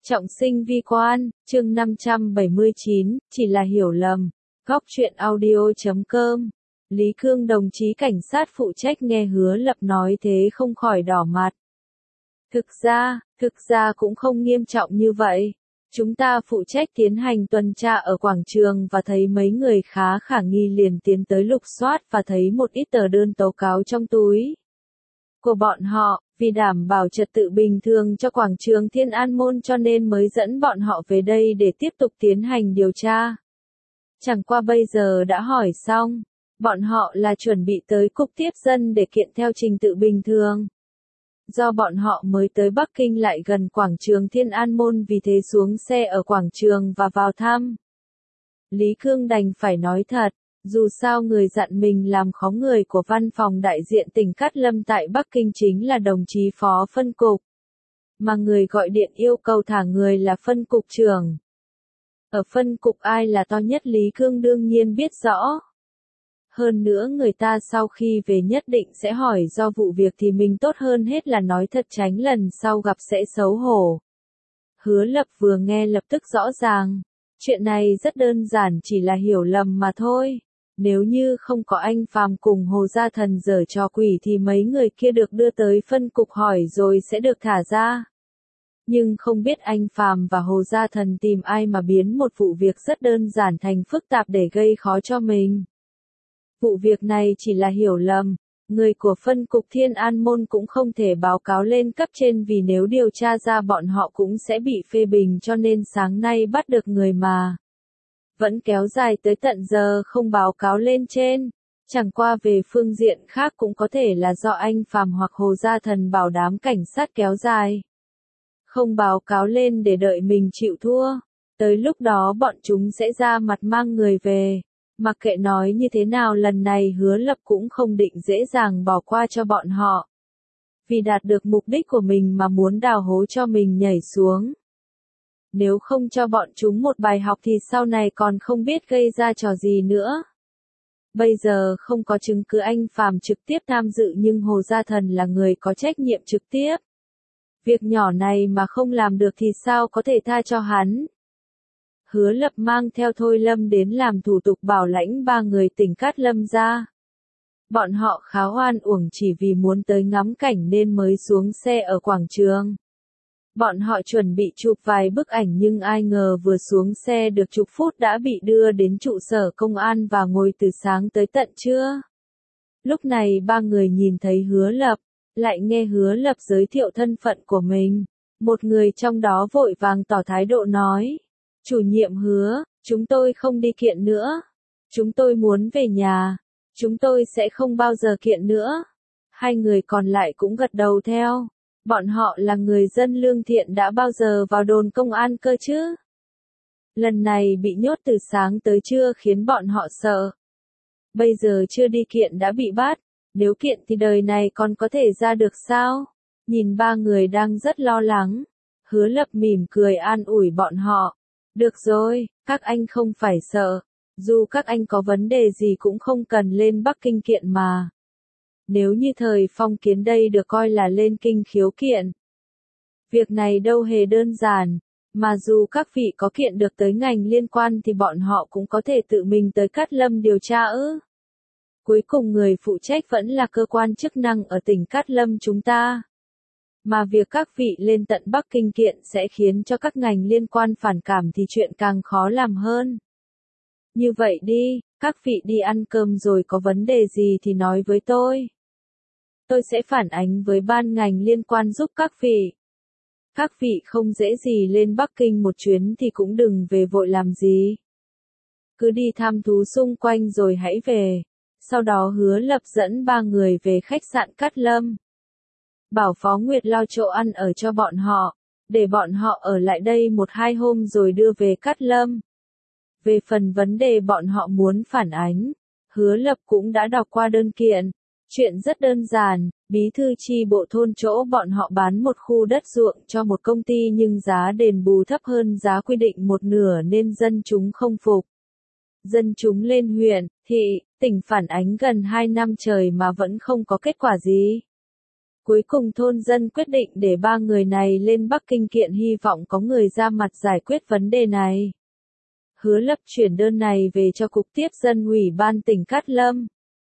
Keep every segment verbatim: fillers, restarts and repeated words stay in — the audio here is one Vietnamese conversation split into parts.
Trọng sinh vi quan, chương năm trăm bảy mươi chín, chỉ là hiểu lầm. Góc truyện audio chấm com. Lý Cương đồng chí cảnh sát phụ trách nghe Hứa Lập nói thế không khỏi đỏ mặt. Thực ra, thực ra cũng không nghiêm trọng như vậy. Chúng ta phụ trách tiến hành tuần tra ở quảng trường và thấy mấy người khá khả nghi liền tiến tới lục soát và thấy một ít tờ đơn tố cáo trong túi của bọn họ, vì đảm bảo trật tự bình thường cho quảng trường Thiên An Môn cho nên mới dẫn bọn họ về đây để tiếp tục tiến hành điều tra. Chẳng qua bây giờ đã hỏi xong, bọn họ là chuẩn bị tới cục tiếp dân để kiện theo trình tự bình thường. Do bọn họ mới tới Bắc Kinh lại gần quảng trường Thiên An Môn vì thế xuống xe ở quảng trường và vào thăm. Lý Cương đành phải nói thật. Dù sao người dặn mình làm khó người của văn phòng đại diện tỉnh Cát Lâm tại Bắc Kinh chính là đồng chí phó phân cục. Mà người gọi điện yêu cầu thả người là phân cục trưởng. Ở phân cục ai là to nhất Lý Cương đương nhiên biết rõ. Hơn nữa người ta sau khi về nhất định sẽ hỏi do vụ việc thì mình tốt hơn hết là nói thật tránh lần sau gặp sẽ xấu hổ. Hứa Lập vừa nghe lập tức rõ ràng. Chuyện này rất đơn giản chỉ là hiểu lầm mà thôi. Nếu như không có anh Phàm cùng Hồ Gia Thần giở trò quỷ thì mấy người kia được đưa tới phân cục hỏi rồi sẽ được thả ra. Nhưng không biết anh Phàm và Hồ Gia Thần tìm ai mà biến một vụ việc rất đơn giản thành phức tạp để gây khó cho mình. Vụ việc này chỉ là hiểu lầm. Người của phân cục Thiên An Môn cũng không thể báo cáo lên cấp trên vì nếu điều tra ra bọn họ cũng sẽ bị phê bình cho nên sáng nay bắt được người mà. Vẫn kéo dài tới tận giờ không báo cáo lên trên. Chẳng qua về phương diện khác cũng có thể là do anh Phàm hoặc Hồ Gia Thần bảo đám cảnh sát kéo dài. Không báo cáo lên để đợi mình chịu thua. Tới lúc đó bọn chúng sẽ ra mặt mang người về. Mặc kệ nói như thế nào lần này Hứa Lập cũng không định dễ dàng bỏ qua cho bọn họ. Vì đạt được mục đích của mình mà muốn đào hố cho mình nhảy xuống. Nếu không cho bọn chúng một bài học thì sau này còn không biết gây ra trò gì nữa. Bây giờ không có chứng cứ anh Phàm trực tiếp tham dự nhưng Hồ Gia Thần là người có trách nhiệm trực tiếp. Việc nhỏ này mà không làm được thì sao có thể tha cho hắn. Hứa Lập mang theo Thôi Lâm đến làm thủ tục bảo lãnh ba người tỉnh Cát Lâm ra. Bọn họ khá oan uổng chỉ vì muốn tới ngắm cảnh nên mới xuống xe ở quảng trường. Bọn họ chuẩn bị chụp vài bức ảnh nhưng ai ngờ vừa xuống xe được chục phút đã bị đưa đến trụ sở công an và ngồi từ sáng tới tận trưa. Lúc này ba người nhìn thấy Hứa Lập, lại nghe Hứa Lập giới thiệu thân phận của mình. Một người trong đó vội vàng tỏ thái độ nói. Chủ nhiệm Hứa, chúng tôi không đi kiện nữa. Chúng tôi muốn về nhà. Chúng tôi sẽ không bao giờ kiện nữa. Hai người còn lại cũng gật đầu theo. Bọn họ là người dân lương thiện đã bao giờ vào đồn công an cơ chứ? Lần này bị nhốt từ sáng tới trưa khiến bọn họ sợ. Bây giờ chưa đi kiện đã bị bắt, nếu kiện thì đời này còn có thể ra được sao? Nhìn ba người đang rất lo lắng, Hứa Lập mỉm cười an ủi bọn họ. Được rồi, các anh không phải sợ, dù các anh có vấn đề gì cũng không cần lên Bắc Kinh kiện mà. Nếu như thời phong kiến đây được coi là lên kinh khiếu kiện. Việc này đâu hề đơn giản, mà dù các vị có kiện được tới ngành liên quan thì bọn họ cũng có thể tự mình tới Cát Lâm điều tra ư. Cuối cùng người phụ trách vẫn là cơ quan chức năng ở tỉnh Cát Lâm chúng ta. Mà việc các vị lên tận Bắc Kinh kiện sẽ khiến cho các ngành liên quan phản cảm thì chuyện càng khó làm hơn. Như vậy đi, các vị đi ăn cơm rồi có vấn đề gì thì nói với tôi. Tôi sẽ phản ánh với ban ngành liên quan giúp các vị. Các vị không dễ gì lên Bắc Kinh một chuyến thì cũng đừng về vội làm gì. Cứ đi thăm thú xung quanh rồi hãy về. Sau đó Hứa Lập dẫn ba người về khách sạn Cát Lâm. Bảo Phó Nguyệt lo chỗ ăn ở cho bọn họ, để bọn họ ở lại đây một hai hôm rồi đưa về Cát Lâm. Về phần vấn đề bọn họ muốn phản ánh, Hứa Lập cũng đã đọc qua đơn kiện. Chuyện rất đơn giản, bí thư chi bộ thôn chỗ bọn họ bán một khu đất ruộng cho một công ty nhưng giá đền bù thấp hơn giá quy định một nửa nên dân chúng không phục. Dân chúng lên huyện, thị, tỉnh phản ánh gần hai năm trời mà vẫn không có kết quả gì. Cuối cùng thôn dân quyết định để ba người này lên Bắc Kinh kiện, hy vọng có người ra mặt giải quyết vấn đề này. Hứa Lập chuyển đơn này về cho Cục Tiếp dân Ủy ban tỉnh Cát Lâm.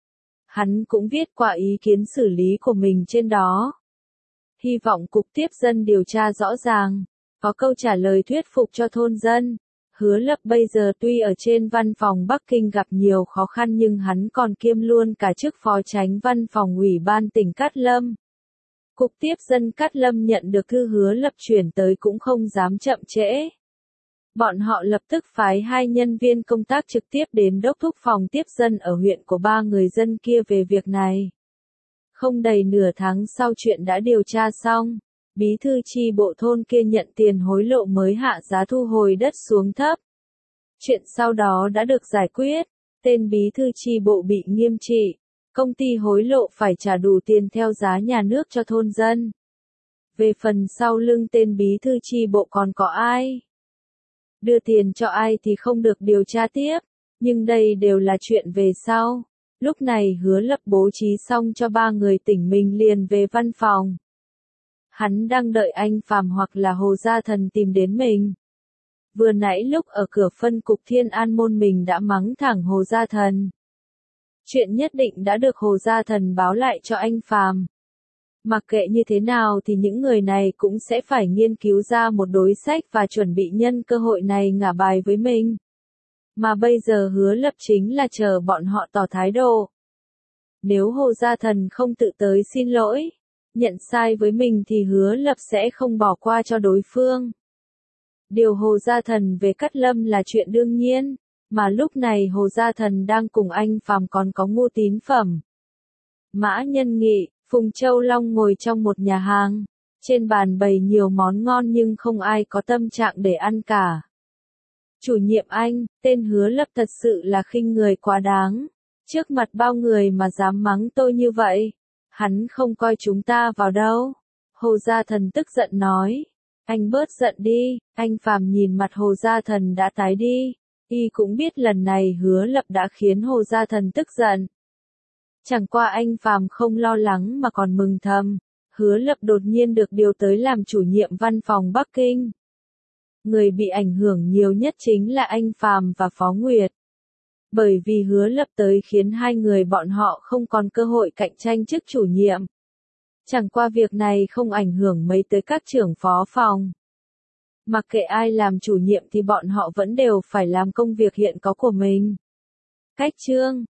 Hắn cũng viết qua ý kiến xử lý của mình trên đó. Hy vọng Cục Tiếp dân điều tra rõ ràng, có câu trả lời thuyết phục cho thôn dân. Hứa Lập bây giờ tuy ở trên văn phòng Bắc Kinh gặp nhiều khó khăn nhưng hắn còn kiêm luôn cả chức phó chánh văn phòng Ủy ban tỉnh Cát Lâm. Cục Tiếp dân Cát Lâm nhận được thư Hứa Lập chuyển tới cũng không dám chậm trễ. Bọn họ lập tức phái hai nhân viên công tác trực tiếp đến đốc thúc phòng tiếp dân ở huyện của ba người dân kia về việc này. Không đầy nửa tháng sau chuyện đã điều tra xong, bí thư chi bộ thôn kia nhận tiền hối lộ mới hạ giá thu hồi đất xuống thấp. Chuyện sau đó đã được giải quyết, tên bí thư chi bộ bị nghiêm trị, công ty hối lộ phải trả đủ tiền theo giá nhà nước cho thôn dân. Về phần sau lưng tên bí thư chi bộ còn có ai? Đưa tiền cho ai thì không được điều tra tiếp, nhưng đây đều là chuyện về sau. Lúc này Hứa Lập bố trí xong cho ba người tỉnh mình liền về văn phòng. Hắn đang đợi anh Phàm hoặc là Hồ Gia Thần tìm đến mình. Vừa nãy lúc ở cửa phân cục Thiên An môn mình đã mắng thẳng Hồ Gia Thần. Chuyện nhất định đã được Hồ Gia Thần báo lại cho anh Phàm. Mặc kệ như thế nào thì những người này cũng sẽ phải nghiên cứu ra một đối sách và chuẩn bị nhân cơ hội này ngả bài với mình. Mà bây giờ Hứa Lập chính là chờ bọn họ tỏ thái độ. Nếu Hồ Gia Thần không tự tới xin lỗi, nhận sai với mình thì Hứa Lập sẽ không bỏ qua cho đối phương. Điều Hồ Gia Thần về Cát Lâm là chuyện đương nhiên, mà lúc này Hồ Gia Thần đang cùng anh Phàm còn có Ngô Tín Phẩm, Mã Nhân Nghị, Phùng Châu Long ngồi trong một nhà hàng. Trên bàn bày nhiều món ngon nhưng không ai có tâm trạng để ăn cả. Chủ nhiệm anh, tên Hứa Lập thật sự là khinh người quá đáng. Trước mặt bao người mà dám mắng tôi như vậy. Hắn không coi chúng ta vào đâu. Hồ Gia Thần tức giận nói. Anh bớt giận đi, anh Phàm nhìn mặt Hồ Gia Thần đã tái đi. Y cũng biết lần này Hứa Lập đã khiến Hồ Gia Thần tức giận. Chẳng qua anh Phàm không lo lắng mà còn mừng thầm. Hứa Lập đột nhiên được điều tới làm chủ nhiệm văn phòng Bắc Kinh. Người bị ảnh hưởng nhiều nhất chính là anh Phàm và Phó Nguyệt. Bởi vì Hứa Lập tới khiến hai người bọn họ không còn cơ hội cạnh tranh chức chủ nhiệm. Chẳng qua việc này không ảnh hưởng mấy tới các trưởng phó phòng. Mặc kệ ai làm chủ nhiệm thì bọn họ vẫn đều phải làm công việc hiện có của mình. Cách chương